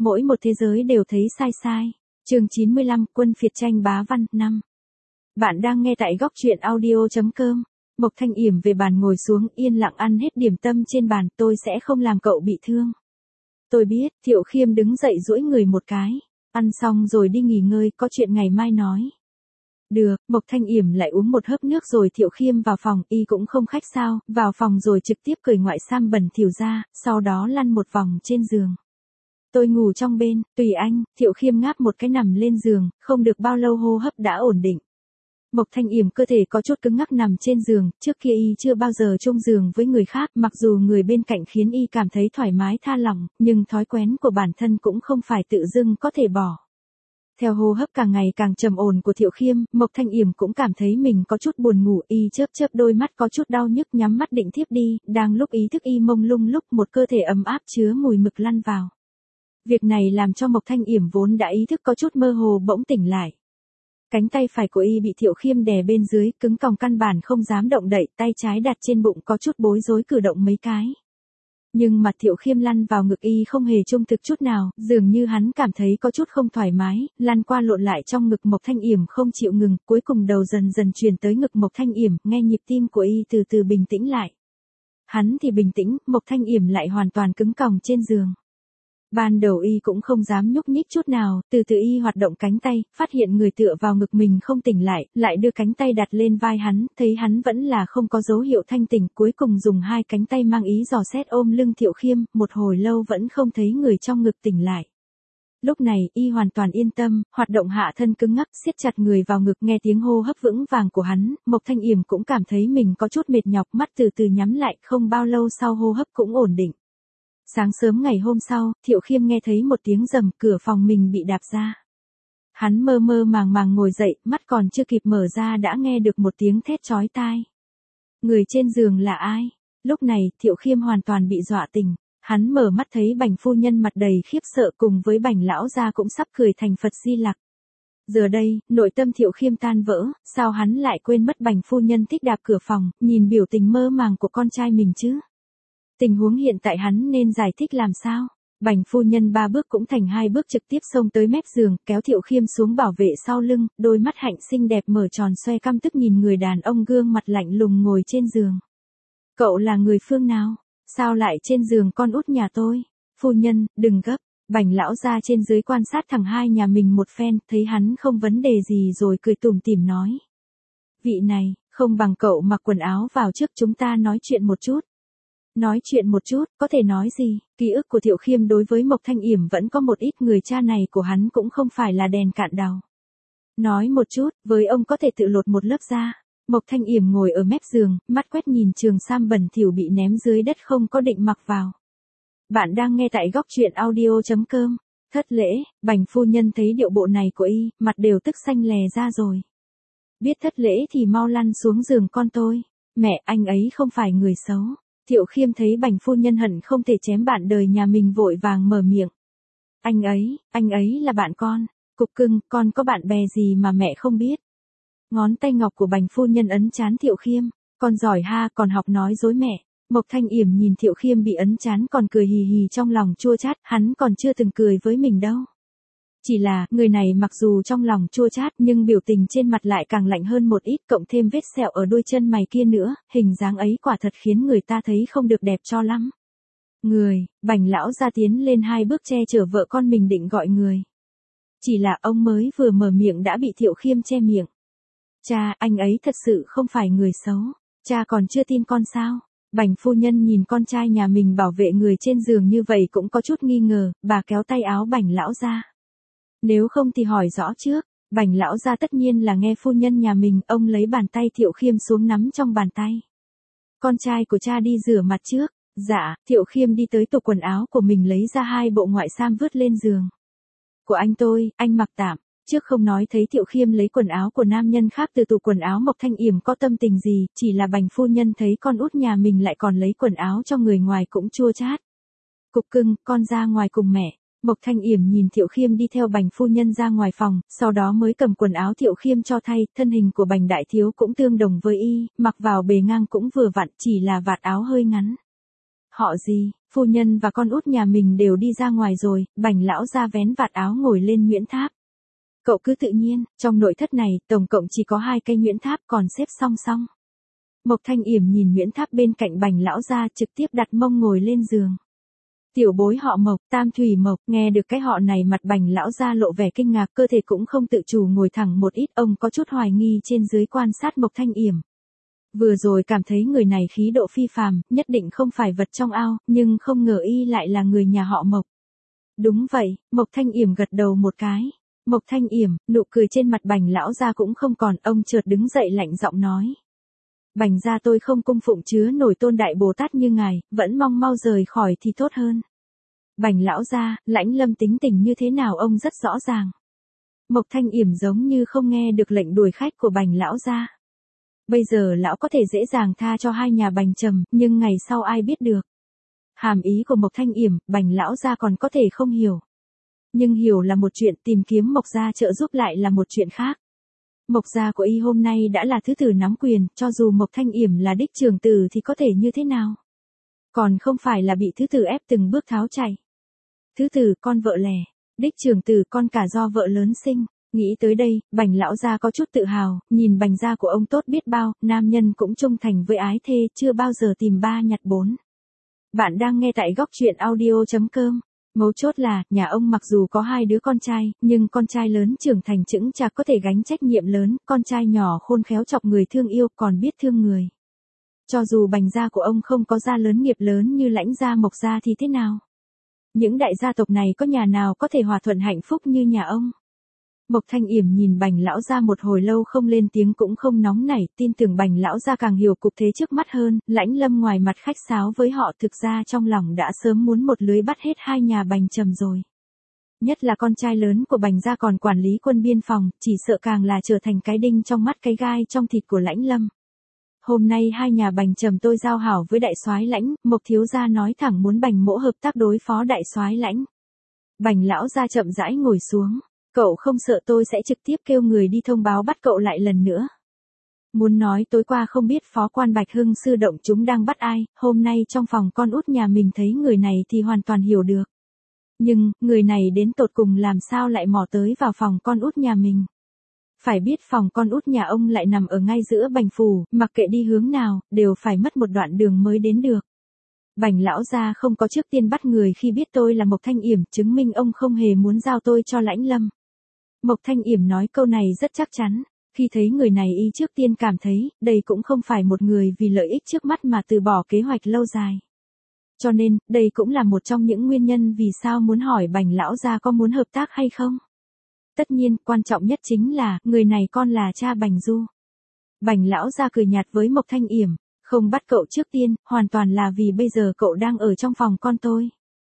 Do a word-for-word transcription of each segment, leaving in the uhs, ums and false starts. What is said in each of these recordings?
Mỗi một thế giới đều thấy sai sai. Chương chín mươi lăm, Quân phiệt tranh bá văn, năm. Bạn đang nghe tại góc truyện audio chấm com. Mộc Thanh Yểm về bàn ngồi xuống yên lặng ăn hết điểm tâm trên bàn, tôi sẽ không làm cậu bị thương. Tôi biết, Thiệu Khiêm đứng dậy duỗi người một cái. Ăn xong rồi đi nghỉ ngơi, có chuyện ngày mai nói. Được, Mộc Thanh Yểm lại uống một hớp nước rồi Thiệu Khiêm vào phòng, y cũng không khách sao, vào phòng rồi trực tiếp cởi ngoại sam bẩn thỉu ra, sau đó lăn một vòng trên giường. Tôi ngủ trong bên, tùy anh, Thiệu Khiêm ngáp một cái nằm lên giường, không được bao lâu hô hấp đã ổn định. Mộc Thanh Yểm cơ thể có chút cứng ngắc nằm trên giường, trước kia y chưa bao giờ chung giường với người khác, mặc dù người bên cạnh khiến y cảm thấy thoải mái tha lỏng, nhưng thói quen của bản thân cũng không phải tự dưng có thể bỏ. Theo hô hấp càng ngày càng trầm ổn của Thiệu Khiêm, Mộc Thanh Yểm cũng cảm thấy mình có chút buồn ngủ, y chớp chớp đôi mắt có chút đau nhức nhắm mắt định thiếp đi, đang lúc ý thức y mông lung lúc một cơ thể ấm áp chứa mùi mực lăn vào. Việc này làm cho Mộc Thanh Yểm vốn đã ý thức có chút mơ hồ bỗng tỉnh lại. Cánh tay phải của y bị Thiệu Khiêm đè bên dưới, cứng còng căn bản không dám động đậy, tay trái đặt trên bụng có chút bối rối cử động mấy cái. Nhưng mặt Thiệu Khiêm lăn vào ngực y không hề trung thực chút nào, dường như hắn cảm thấy có chút không thoải mái, lăn qua lộn lại trong ngực Mộc Thanh Yểm không chịu ngừng, cuối cùng đầu dần dần truyền tới ngực Mộc Thanh Yểm, nghe nhịp tim của y từ từ bình tĩnh lại. Hắn thì bình tĩnh, Mộc Thanh Yểm lại hoàn toàn cứng còng trên giường. Ban đầu y cũng không dám nhúc nhích chút nào, từ từ y hoạt động cánh tay, phát hiện người tựa vào ngực mình không tỉnh lại, lại đưa cánh tay đặt lên vai hắn, thấy hắn vẫn là không có dấu hiệu thanh tỉnh, cuối cùng dùng hai cánh tay mang ý dò xét ôm lưng Thiệu Khiêm, một hồi lâu vẫn không thấy người trong ngực tỉnh lại. Lúc này, y hoàn toàn yên tâm, hoạt động hạ thân cứng ngắc, siết chặt người vào ngực, nghe tiếng hô hấp vững vàng của hắn, Mộc Thanh Yểm cũng cảm thấy mình có chút mệt nhọc, mắt từ từ nhắm lại, không bao lâu sau hô hấp cũng ổn định. Sáng sớm ngày hôm sau, Thiệu Khiêm nghe thấy một tiếng rầm, cửa phòng mình bị đạp ra. Hắn mơ mơ màng màng ngồi dậy, mắt còn chưa kịp mở ra đã nghe được một tiếng thét chói tai. Người trên giường là ai? Lúc này, Thiệu Khiêm hoàn toàn bị dọa tỉnh. Hắn mở mắt thấy Bành phu nhân mặt đầy khiếp sợ cùng với Bành lão gia cũng sắp cười thành Phật Di Lặc. Giờ đây, nội tâm Thiệu Khiêm tan vỡ, sao hắn lại quên mất Bành phu nhân thích đạp cửa phòng, nhìn biểu tình mơ màng của con trai mình chứ? Tình huống hiện tại hắn nên giải thích làm sao? Bành phu nhân ba bước cũng thành hai bước trực tiếp xông tới mép giường, kéo Thiệu Khiêm xuống bảo vệ sau lưng, đôi mắt hạnh xinh đẹp mở tròn xoe căm tức nhìn người đàn ông gương mặt lạnh lùng ngồi trên giường. Cậu là người phương nào? Sao lại trên giường con út nhà tôi? Phu nhân, đừng gấp. Bành lão ra trên dưới quan sát thằng hai nhà mình một phen, thấy hắn không vấn đề gì rồi cười tủm tỉm nói. Vị này, không bằng cậu mặc quần áo vào trước chúng ta nói chuyện một chút. Nói chuyện một chút, có thể nói gì? Ký ức của Thiệu Khiêm đối với Mộc Thanh Yểm vẫn có một ít, người cha này của hắn cũng không phải là đèn cạn dầu. Nói một chút, với ông có thể tự lột một lớp da. Mộc Thanh Yểm ngồi ở mép giường, mắt quét nhìn trường sam bẩn thỉu bị ném dưới đất không có định mặc vào. Bạn đang nghe tại góc truyện audio chấm com. Thất lễ, Bành phu nhân thấy điệu bộ này của y, mặt đều tức xanh lè ra rồi. Biết thất lễ thì mau lăn xuống giường con tôi. Mẹ, anh ấy không phải người xấu. Thiệu Khiêm thấy Bành phu nhân hận không thể chém bạn đời nhà mình vội vàng mở miệng. Anh ấy, anh ấy là bạn con. Cục cưng, con có bạn bè gì mà mẹ không biết. Ngón tay ngọc của Bành phu nhân ấn trán Thiệu Khiêm. Con giỏi ha, còn học nói dối mẹ. Mộc Thanh Yểm nhìn Thiệu Khiêm bị ấn trán còn cười hì hì trong lòng chua chát, hắn còn chưa từng cười với mình đâu. Chỉ là, người này mặc dù trong lòng chua chát nhưng biểu tình trên mặt lại càng lạnh hơn một ít, cộng thêm vết sẹo ở đôi chân mày kia nữa, hình dáng ấy quả thật khiến người ta thấy không được đẹp cho lắm. Người, Bành lão ra tiến lên hai bước che chở vợ con mình định gọi người. Chỉ là ông mới vừa mở miệng đã bị Thiệu Khiêm che miệng. Cha, anh ấy thật sự không phải người xấu. Cha còn chưa tin con sao? Bành phu nhân nhìn con trai nhà mình bảo vệ người trên giường như vậy cũng có chút nghi ngờ, bà kéo tay áo Bành lão ra. Nếu không thì hỏi rõ trước. Bành lão ra tất nhiên là nghe phu nhân nhà mình, ông lấy bàn tay Thiệu Khiêm xuống nắm trong bàn tay. Con trai của cha đi rửa mặt trước. Dạ, Thiệu Khiêm đi tới tủ quần áo của mình lấy ra hai bộ ngoại sam vứt lên giường. Của anh tôi, anh mặc tạm. Trước không nói thấy Thiệu Khiêm lấy quần áo của nam nhân khác từ tủ quần áo, Mộc Thanh Yểm có tâm tình gì, chỉ là Bành phu nhân thấy con út nhà mình lại còn lấy quần áo cho người ngoài cũng chua chát. Cục cưng, con ra ngoài cùng mẹ. Mộc Thanh Yểm nhìn Thiệu Khiêm đi theo Bành phu nhân ra ngoài phòng, sau đó mới cầm quần áo Thiệu Khiêm cho thay, thân hình của Bành đại thiếu cũng tương đồng với y, mặc vào bề ngang cũng vừa vặn, chỉ là vạt áo hơi ngắn. Họ gì? Phu nhân và con út nhà mình đều đi ra ngoài rồi, Bành lão gia vén vạt áo ngồi lên nhuyễn tháp. Cậu cứ tự nhiên, trong nội thất này, tổng cộng chỉ có hai cây nhuyễn tháp còn xếp song song. Mộc Thanh Yểm nhìn nhuyễn tháp bên cạnh Bành lão gia trực tiếp đặt mông ngồi lên giường. Tiểu bối họ Mộc, Tam Thủy Mộc, nghe được cái họ này mặt Bành lão gia lộ vẻ kinh ngạc, cơ thể cũng không tự chủ ngồi thẳng một ít, ông có chút hoài nghi trên dưới quan sát Mộc Thanh Yểm. Vừa rồi cảm thấy người này khí độ phi phàm, nhất định không phải vật trong ao, nhưng không ngờ y lại là người nhà họ Mộc. Đúng vậy, Mộc Thanh Yểm gật đầu một cái. Mộc Thanh Yểm, nụ cười trên mặt Bành lão gia cũng không còn, ông chợt đứng dậy lạnh giọng nói. Bành gia tôi không cung phụng chứa nổi Tôn Đại Bồ Tát như ngài, vẫn mong mau rời khỏi thì tốt hơn. Bành lão gia, Lãnh Lâm tính tình như thế nào ông rất rõ ràng. Mộc Thanh Yểm giống như không nghe được lệnh đuổi khách của Bành lão gia. Bây giờ lão có thể dễ dàng tha cho hai nhà Bành Trầm, nhưng ngày sau ai biết được. Hàm ý của Mộc Thanh Yểm, Bành lão gia còn có thể không hiểu. Nhưng hiểu là một chuyện, tìm kiếm Mộc gia trợ giúp lại là một chuyện khác. Mộc gia của y hôm nay đã là thứ tử nắm quyền, cho dù Mộc Thanh Yểm là đích trưởng tử thì có thể như thế nào? Còn không phải là bị thứ tử ép từng bước tháo chạy. Thứ tử con vợ lẻ, đích trưởng tử con cả do vợ lớn sinh. Nghĩ tới đây, Bành lão gia có chút tự hào, nhìn Bành gia của ông tốt biết bao, nam nhân cũng trung thành với ái thê, chưa bao giờ tìm ba nhặt bốn. Bạn đang nghe tại góc truyện audio chấm com. Mấu chốt là, nhà ông mặc dù có hai đứa con trai, nhưng con trai lớn trưởng thành chững chạc có thể gánh trách nhiệm lớn, con trai nhỏ khôn khéo chọc người thương yêu còn biết thương người. Cho dù Bành gia của ông không có gia lớn nghiệp lớn như Lãnh gia Mộc gia thì thế nào? Những đại gia tộc này có nhà nào có thể hòa thuận hạnh phúc như nhà ông? Mộc Thanh Yểm nhìn Bành lão gia một hồi lâu không lên tiếng cũng không nóng nảy, tin tưởng Bành lão gia càng hiểu cục thế trước mắt hơn, Lãnh Lâm ngoài mặt khách sáo với họ thực ra trong lòng đã sớm muốn một lưới bắt hết hai nhà Bành Trầm rồi. Nhất là con trai lớn của Bành gia còn quản lý quân biên phòng, chỉ sợ càng là trở thành cái đinh trong mắt cái gai trong thịt của Lãnh Lâm. Hôm nay hai nhà Bành Trầm tôi giao hảo với đại soái Lãnh, Mộc thiếu gia nói thẳng muốn Bành mỗ hợp tác đối phó đại soái Lãnh. Bành lão gia chậm rãi ngồi xuống. Cậu không sợ tôi sẽ trực tiếp kêu người đi thông báo bắt cậu lại lần nữa. Muốn nói tối qua không biết phó quan Bạch Hưng sư động chúng đang bắt ai, hôm nay trong phòng con út nhà mình thấy người này thì hoàn toàn hiểu được. Nhưng, người này đến tột cùng làm sao lại mò tới vào phòng con út nhà mình. Phải biết phòng con út nhà ông lại nằm ở ngay giữa Bành phủ, mặc kệ đi hướng nào, đều phải mất một đoạn đường mới đến được. Bành lão gia không có trước tiên bắt người khi biết tôi là Mộc Thanh Yểm, chứng minh ông không hề muốn giao tôi cho Lãnh Lâm. Mộc Thanh Yểm nói câu này rất chắc chắn, khi thấy người này y trước tiên cảm thấy, đây cũng không phải một người vì lợi ích trước mắt mà từ bỏ kế hoạch lâu dài. Cho nên, đây cũng là một trong những nguyên nhân vì sao muốn hỏi Bành lão gia có muốn hợp tác hay không. Tất nhiên, quan trọng nhất chính là, người này con là cha Bành Du. Bành lão gia cười nhạt với Mộc Thanh Yểm, không bắt cậu trước tiên, hoàn toàn là vì bây giờ cậu đang ở trong phòng con tôi.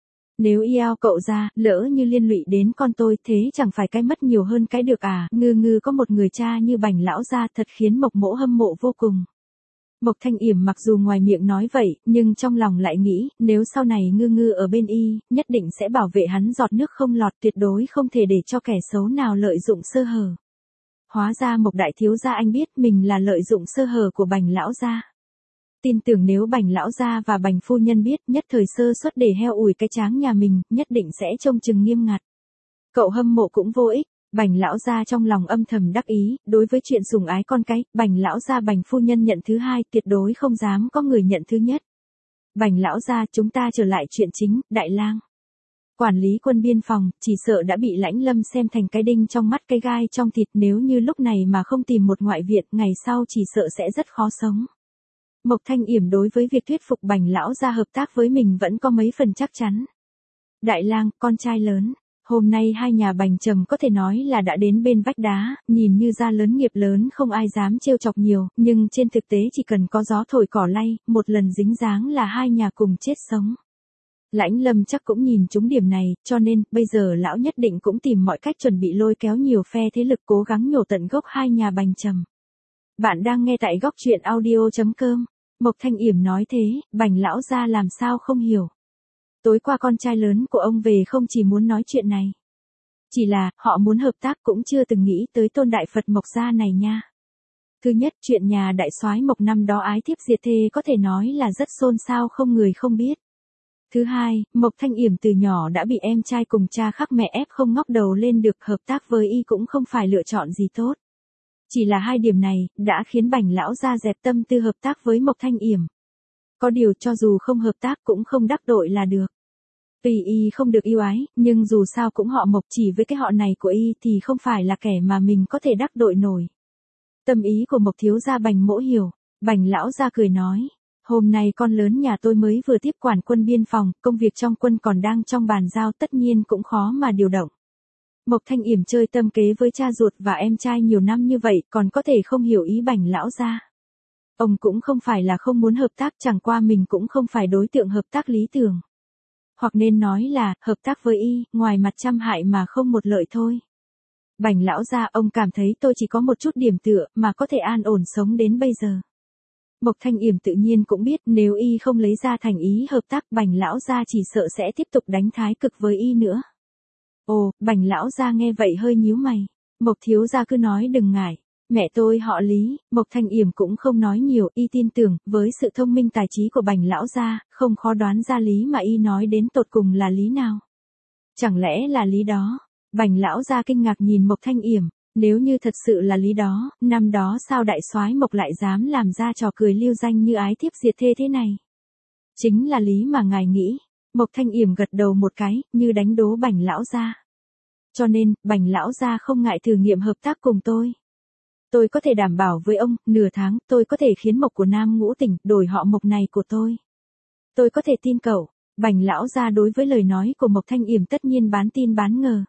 Nếu yêu cậu ra, lỡ như liên lụy đến con tôi, thế chẳng phải cái mất nhiều hơn cái được à, ngư ngư có một người cha như Bành lão gia thật khiến Mộc mỗ hâm mộ vô cùng. Mộc Thanh Yểm mặc dù ngoài miệng nói vậy, nhưng trong lòng lại nghĩ, nếu sau này ngư ngư ở bên y, nhất định sẽ bảo vệ hắn giọt nước không lọt, tuyệt đối không thể để cho kẻ xấu nào lợi dụng sơ hở. Hóa ra Mộc đại thiếu gia anh biết mình là lợi dụng sơ hở của Bành lão gia. Tin tưởng nếu Bành lão gia và Bành phu nhân biết, nhất thời sơ suất để heo ủi cái tráng nhà mình, nhất định sẽ trông chừng nghiêm ngặt. Cậu hâm mộ cũng vô ích. Bành lão gia trong lòng âm thầm đắc ý, đối với chuyện sủng ái con cái, Bành lão gia Bành phu nhân nhận thứ hai, tuyệt đối không dám có người nhận thứ nhất. Bành lão gia, chúng ta trở lại chuyện chính, Đại Lang. Quản lý quân biên phòng, chỉ sợ đã bị Lãnh Lâm xem thành cái đinh trong mắt cái gai trong thịt, nếu như lúc này mà không tìm một ngoại viện, ngày sau chỉ sợ sẽ rất khó sống. Mộc Thanh Yểm đối với việc thuyết phục Bành lão gia hợp tác với mình vẫn có mấy phần chắc chắn. Đại Lang, con trai lớn. Hôm nay hai nhà Bành Trầm có thể nói là đã đến bên vách đá, nhìn như gia lớn nghiệp lớn không ai dám trêu chọc nhiều, nhưng trên thực tế chỉ cần có gió thổi cỏ lay, một lần dính dáng là hai nhà cùng chết sống. Lãnh Lâm chắc cũng nhìn trúng điểm này, cho nên, bây giờ lão nhất định cũng tìm mọi cách chuẩn bị lôi kéo nhiều phe thế lực cố gắng nhổ tận gốc hai nhà Bành Trầm. Bạn đang nghe tại góc truyện audio chấm com. Mộc Thanh Yểm nói thế, Bành lão gia làm sao không hiểu. Tối qua con trai lớn của ông về không chỉ muốn nói chuyện này. Chỉ là, họ muốn hợp tác cũng chưa từng nghĩ tới Tôn Đại Phật Mộc gia này nha. Thứ nhất, chuyện nhà đại soái Mộc năm đó ái thiếp diệt thê có thể nói là rất xôn xao không người không biết. Thứ hai, Mộc Thanh Yểm từ nhỏ đã bị em trai cùng cha khác mẹ ép không ngóc đầu lên được, hợp tác với y cũng không phải lựa chọn gì tốt. Chỉ là hai điểm này, đã khiến Bành lão gia dẹp tâm tư hợp tác với Mộc Thanh Yểm. Có điều cho dù không hợp tác cũng không đắc tội là được. Tuy y không được yêu ái, nhưng dù sao cũng họ Mộc, chỉ với cái họ này của y thì không phải là kẻ mà mình có thể đắc tội nổi. Tâm ý của Mộc thiếu gia Bành mỗ hiểu. Bành lão gia cười nói. Hôm nay con lớn nhà tôi mới vừa tiếp quản quân biên phòng, công việc trong quân còn đang trong bàn giao, tất nhiên cũng khó mà điều động. Mộc Thanh Yểm chơi tâm kế với cha ruột và em trai nhiều năm như vậy, còn có thể không hiểu ý Bành lão gia. Ông cũng không phải là không muốn hợp tác, chẳng qua mình cũng không phải đối tượng hợp tác lý tưởng. Hoặc nên nói là, hợp tác với y, ngoài mặt trăm hại mà không một lợi thôi. Bành lão gia, ông cảm thấy tôi chỉ có một chút điểm tựa, mà có thể an ổn sống đến bây giờ. Mộc Thanh Yểm tự nhiên cũng biết nếu y không lấy ra thành ý hợp tác, Bành lão gia chỉ sợ sẽ tiếp tục đánh thái cực với y nữa. Ồ, Bành lão gia nghe vậy hơi nhíu mày. Mộc thiếu gia cứ nói đừng ngại. Mẹ tôi họ Lý. Mộc Thanh Yểm cũng không nói nhiều, y tin tưởng, với sự thông minh tài trí của Bành lão gia, không khó đoán ra lý mà y nói đến tột cùng là lý nào. Chẳng lẽ là lý đó? Bành lão gia kinh ngạc nhìn Mộc Thanh Yểm. Nếu như thật sự là lý đó, năm đó sao đại soái Mộc lại dám làm ra trò cười lưu danh như ái thiếp diệt thê thế này? Chính là lý mà ngài nghĩ. Mộc Thanh Yểm gật đầu một cái, như đánh đố Bành lão gia. Cho nên, Bành lão gia không ngại thử nghiệm hợp tác cùng tôi. Tôi có thể đảm bảo với ông, nửa tháng, tôi có thể khiến Mộc của Nam Ngũ Tỉnh đổi họ Mộc này của tôi. Tôi có thể tin cậu. Bành lão gia đối với lời nói của Mộc Thanh Yểm tất nhiên bán tin bán ngờ.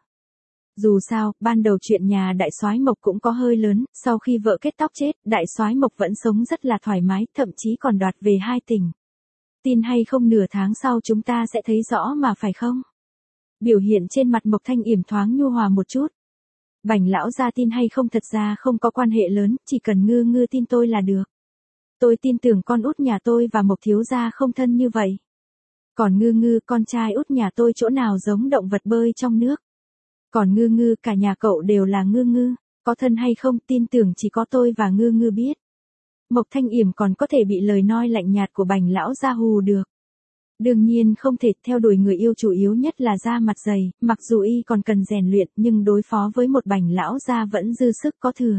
Dù sao, ban đầu chuyện nhà đại soái Mộc cũng có hơi lớn, sau khi vợ kết tóc chết, đại soái Mộc vẫn sống rất là thoải mái, thậm chí còn đoạt về hai tỉnh. Tin hay không nửa tháng sau chúng ta sẽ thấy rõ mà phải không? Biểu hiện trên mặt Mộc Thanh Yểm thoáng nhu hòa một chút. Bành lão gia tin hay không thật ra không có quan hệ lớn, chỉ cần ngư ngư tin tôi là được. Tôi tin tưởng con út nhà tôi và Mộc thiếu gia không thân như vậy. Còn ngư ngư, con trai út nhà tôi chỗ nào giống động vật bơi trong nước. Còn ngư ngư, cả nhà cậu đều là ngư ngư, có thân hay không tin tưởng chỉ có tôi và ngư ngư biết. Mộc Thanh Yểm còn có thể bị lời nói lạnh nhạt của Bành lão gia hù được. Đương nhiên không thể, theo đuổi người yêu chủ yếu nhất là da mặt dày, mặc dù y còn cần rèn luyện nhưng đối phó với một Bành lão gia vẫn dư sức có thừa.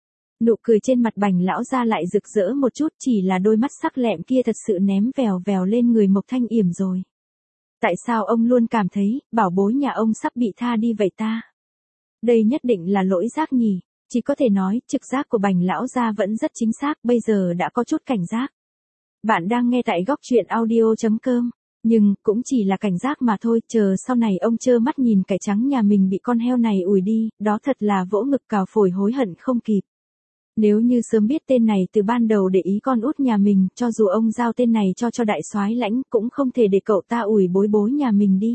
Nụ cười trên mặt Bành lão gia lại rực rỡ một chút, chỉ là đôi mắt sắc lẹm kia thật sự ném vèo vèo lên người Mộc Thanh Yểm rồi. Tại sao ông luôn cảm thấy, bảo bối nhà ông sắp bị tha đi vậy ta? Đây nhất định là lỗi giác nhỉ, chỉ có thể nói, trực giác của Bành lão gia vẫn rất chính xác, bây giờ đã có chút cảnh giác. Bạn đang nghe tại góc truyện audio chấm com, nhưng, cũng chỉ là cảnh giác mà thôi, chờ sau này ông trơ mắt nhìn cải trắng nhà mình bị con heo này ủi đi, đó thật là vỗ ngực cào phổi hối hận không kịp. Nếu như sớm biết tên này từ ban đầu để ý con út nhà mình, cho dù ông giao tên này cho cho đại soái Lãnh, cũng không thể để cậu ta ủi bối bối nhà mình đi.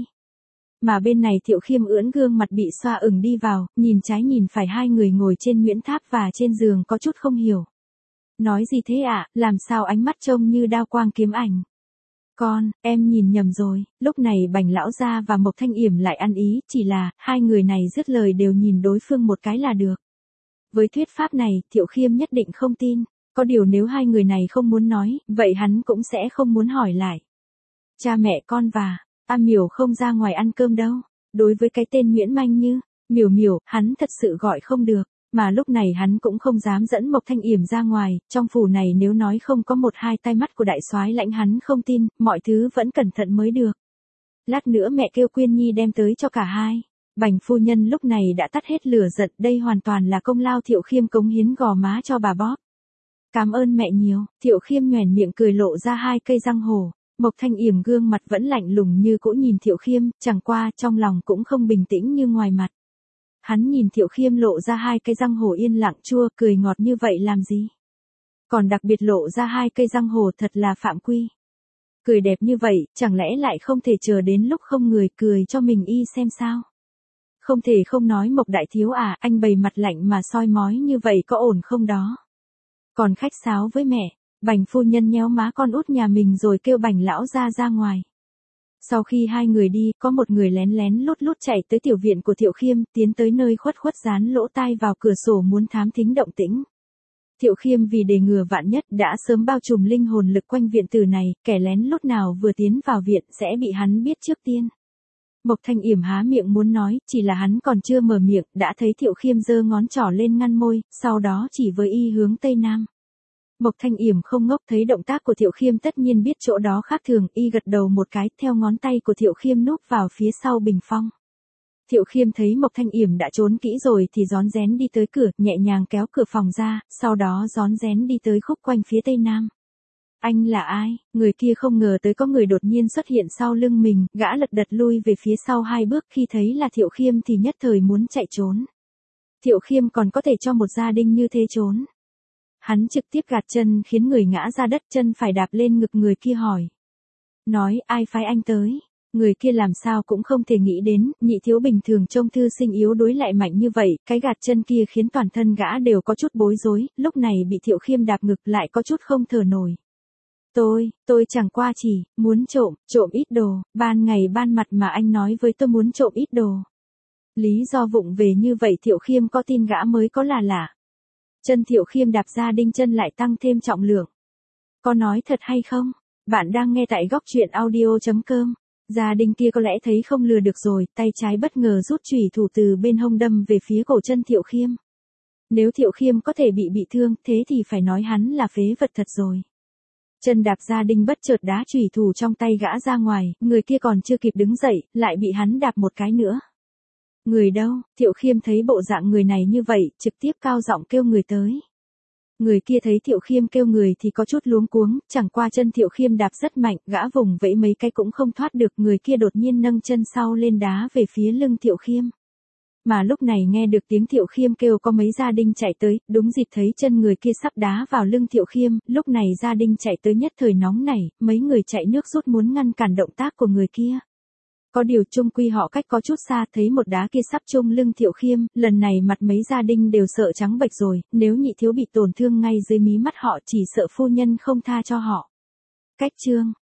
Mà bên này Thiệu Khiêm ưỡn gương mặt bị xoa ửng đi vào, nhìn trái nhìn phải hai người ngồi trên Nguyễn Tháp và trên giường có chút không hiểu. Nói gì thế ạ, à, làm sao ánh mắt trông như đao quang kiếm ảnh. Con, em nhìn nhầm rồi, lúc này Bành lão gia và Mộc Thanh Yểm lại ăn ý, chỉ là, hai người này dứt lời đều nhìn đối phương một cái là được. Với thuyết pháp này, Thiệu Khiêm nhất định không tin, có điều nếu hai người này không muốn nói, vậy hắn cũng sẽ không muốn hỏi lại. Cha mẹ con và, A Miểu không ra ngoài ăn cơm đâu, đối với cái tên Nguyễn Manh Như, Miểu Miểu, hắn thật sự gọi không được, mà lúc này hắn cũng không dám dẫn Mộc Thanh Yểm ra ngoài, trong phủ này nếu nói không có một hai tai mắt của đại soái Lãnh hắn không tin, mọi thứ vẫn cẩn thận mới được. Lát nữa mẹ kêu Quyên Nhi đem tới cho cả hai. Bành phu nhân lúc này đã tắt hết lửa giận, đây hoàn toàn là công lao Thiệu Khiêm cống hiến gò má cho bà bóp. Cảm ơn mẹ nhiều, Thiệu Khiêm nhoẻn miệng cười lộ ra hai cây răng hổ. Mộc Thanh Yểm gương mặt vẫn lạnh lùng như cũ nhìn Thiệu Khiêm, chẳng qua trong lòng cũng không bình tĩnh như ngoài mặt. Hắn nhìn Thiệu Khiêm lộ ra hai cây răng hổ yên lặng chua, cười ngọt như vậy làm gì? Còn đặc biệt lộ ra hai cây răng hổ thật là phạm quy. Cười đẹp như vậy, chẳng lẽ lại không thể chờ đến lúc không người cười cho mình y xem sao? Không thể không nói Mộc đại thiếu à, anh bày mặt lạnh mà soi mói như vậy có ổn không đó? Còn khách sáo với mẹ, Bành phu nhân nhéo má con út nhà mình rồi kêu Bành lão ra ra ngoài. Sau khi hai người đi, có một người lén lén lút lút chạy tới tiểu viện của Thiệu Khiêm, tiến tới nơi khuất khuất dán lỗ tai vào cửa sổ muốn thám thính động tĩnh. Thiệu Khiêm vì đề ngừa vạn nhất đã sớm bao trùm linh hồn lực quanh viện tử này, kẻ lén lút nào vừa tiến vào viện sẽ bị hắn biết trước tiên. Mộc Thanh Yểm há miệng muốn nói, chỉ là hắn còn chưa mở miệng, đã thấy Thiệu Khiêm giơ ngón trỏ lên ngăn môi, sau đó chỉ với y hướng tây nam. Mộc Thanh Yểm không ngốc, thấy động tác của Thiệu Khiêm tất nhiên biết chỗ đó khác thường, y gật đầu một cái, theo ngón tay của Thiệu Khiêm núp vào phía sau bình phong. Thiệu Khiêm thấy Mộc Thanh Yểm đã trốn kỹ rồi thì rón rén đi tới cửa, nhẹ nhàng kéo cửa phòng ra, sau đó rón rén đi tới khúc quanh phía tây nam. Anh là ai? Người kia không ngờ tới có người đột nhiên xuất hiện sau lưng mình, gã lật đật lui về phía sau hai bước, khi thấy là Thiệu Khiêm thì nhất thời muốn chạy trốn. Thiệu Khiêm còn có thể cho một gia đình như thế trốn. Hắn trực tiếp gạt chân khiến người ngã ra đất, chân phải đạp lên ngực người kia hỏi. Nói ai phái anh tới? Người kia làm sao cũng không thể nghĩ đến, nhị thiếu bình thường trông thư sinh yếu đuối lại mạnh như vậy, cái gạt chân kia khiến toàn thân gã đều có chút bối rối, lúc này bị Thiệu Khiêm đạp ngực lại có chút không thở nổi. Tôi, tôi chẳng qua chỉ, muốn trộm, trộm ít đồ, ban ngày ban mặt mà anh nói với tôi muốn trộm ít đồ. Lý do vụng về như vậy Thiệu Khiêm có tin gã mới có là lạ. Chân Thiệu Khiêm đạp ra đinh chân lại tăng thêm trọng lượng. Có nói thật hay không? Bạn đang nghe tại góc truyện audio chấm com. Gia đình kia có lẽ thấy không lừa được rồi, tay trái bất ngờ rút chùy thủ từ bên hông đâm về phía cổ chân Thiệu Khiêm. Nếu Thiệu Khiêm có thể bị bị thương, thế thì phải nói hắn là phế vật thật rồi. Chân đạp gia đình bất chợt đá chùy thủ trong tay gã ra ngoài, người kia còn chưa kịp đứng dậy, lại bị hắn đạp một cái nữa. Người đâu? Thiệu Khiêm thấy bộ dạng người này như vậy, trực tiếp cao giọng kêu người tới. Người kia thấy Thiệu Khiêm kêu người thì có chút luống cuống, chẳng qua chân Thiệu Khiêm đạp rất mạnh, gã vùng vẫy mấy cái cũng không thoát được, người kia đột nhiên nâng chân sau lên đá về phía lưng Thiệu Khiêm. Mà lúc này nghe được tiếng Thiệu Khiêm kêu có mấy gia đình chạy tới, đúng dịp thấy chân người kia sắp đá vào lưng Thiệu Khiêm, lúc này gia đình chạy tới nhất thời nóng nảy, mấy người chạy nước rút muốn ngăn cản động tác của người kia. Có điều chung quy họ cách có chút xa, thấy một đá kia sắp chung lưng Thiệu Khiêm, lần này mặt mấy gia đình đều sợ trắng bệch rồi, nếu nhị thiếu bị tổn thương ngay dưới mí mắt họ chỉ sợ phu nhân không tha cho họ. Cách chương